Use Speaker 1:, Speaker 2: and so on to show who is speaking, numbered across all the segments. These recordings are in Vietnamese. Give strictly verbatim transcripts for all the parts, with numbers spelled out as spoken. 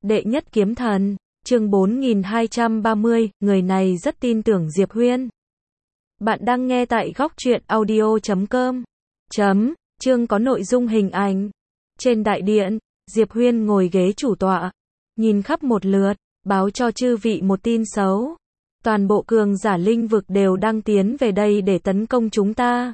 Speaker 1: Đệ nhất kiếm thần, chương bốn nghìn hai trăm ba mươi, người này rất tin tưởng Diệp Huyên. Bạn đang nghe tại góc truyện audio chấm com. Chấm, chương có nội dung hình ảnh. Trên đại điện, Diệp Huyên ngồi ghế chủ tọa, nhìn khắp một lượt, báo cho chư vị một tin xấu. Toàn bộ cường giả linh vực đều đang tiến về đây để tấn công chúng ta.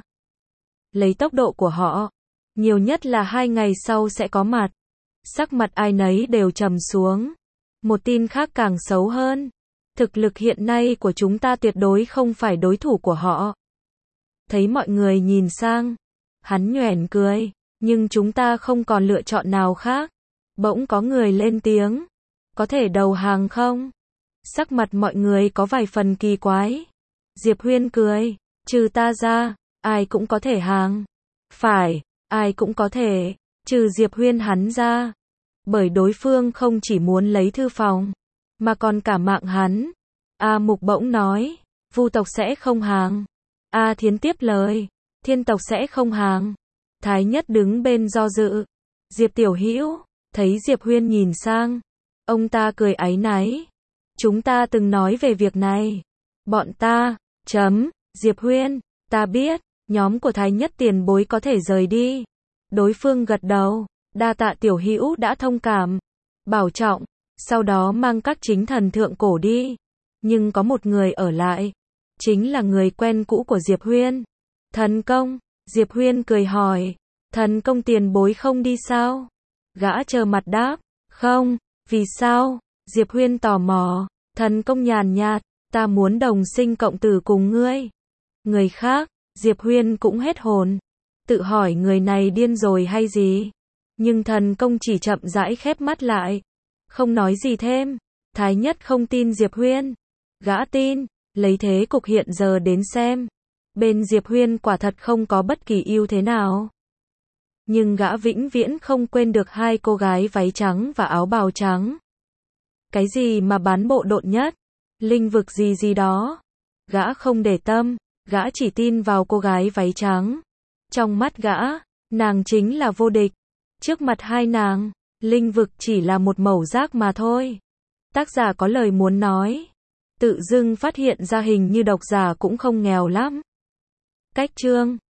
Speaker 1: Lấy tốc độ của họ, nhiều nhất là hai ngày sau sẽ có mặt. Sắc mặt ai nấy đều trầm xuống. Một tin khác càng xấu hơn. Thực lực hiện nay của chúng ta tuyệt đối không phải đối thủ của họ. Thấy mọi người nhìn sang, hắn nhoẻn cười, nhưng chúng ta không còn lựa chọn nào khác. Bỗng có người lên tiếng, có thể đầu hàng không? Sắc mặt mọi người có vài phần kỳ quái. Diệp Huyên cười, trừ ta ra, ai cũng có thể hàng. Phải, ai cũng có thể, trừ Diệp Huyên hắn ra. Bởi đối phương không chỉ muốn lấy thư phòng, mà còn cả mạng hắn. A Mục bỗng nói, Vu tộc sẽ không hàng. A Thiến tiếp lời, Thiên tộc sẽ không hàng. Thái Nhất đứng bên do dự. Diệp Tiểu Hữu thấy Diệp Huyên nhìn sang, ông ta cười áy náy. Chúng ta từng nói về việc này. Bọn ta, chấm, Diệp Huyên, ta biết, nhóm của Thái Nhất tiền bối có thể rời đi. Đối phương gật đầu, đa tạ Tiểu Hữu đã thông cảm, bảo trọng, sau đó mang các chính thần thượng cổ đi. Nhưng có một người ở lại, chính là người quen cũ của Diệp Huyên. Thần công, Diệp Huyên cười hỏi, thần công tiền bối không đi sao? Gã trơ mặt đáp, không, vì sao? Diệp Huyên tò mò, thần công nhàn nhạt, ta muốn đồng sinh cộng tử cùng ngươi. Người khác, Diệp Huyên cũng hết hồn, tự hỏi người này điên rồi hay gì? Nhưng thần công chỉ chậm rãi khép mắt lại, không nói gì thêm. Thái Nhất không tin Diệp Huyên, gã tin, lấy thế cục hiện giờ đến xem, bên Diệp Huyên quả thật không có bất kỳ ưu thế nào. Nhưng gã vĩnh viễn không quên được hai cô gái váy trắng và áo bào trắng. Cái gì mà bán bộ độn nhất, linh vực gì gì đó, gã không để tâm, gã chỉ tin vào cô gái váy trắng. Trong mắt gã, nàng chính là vô địch. Trước mặt hai nàng, linh vực chỉ là một mẩu rác mà thôi. Tác giả có lời muốn nói, tự dưng phát hiện ra hình như độc giả cũng không nghèo lắm. Cách chương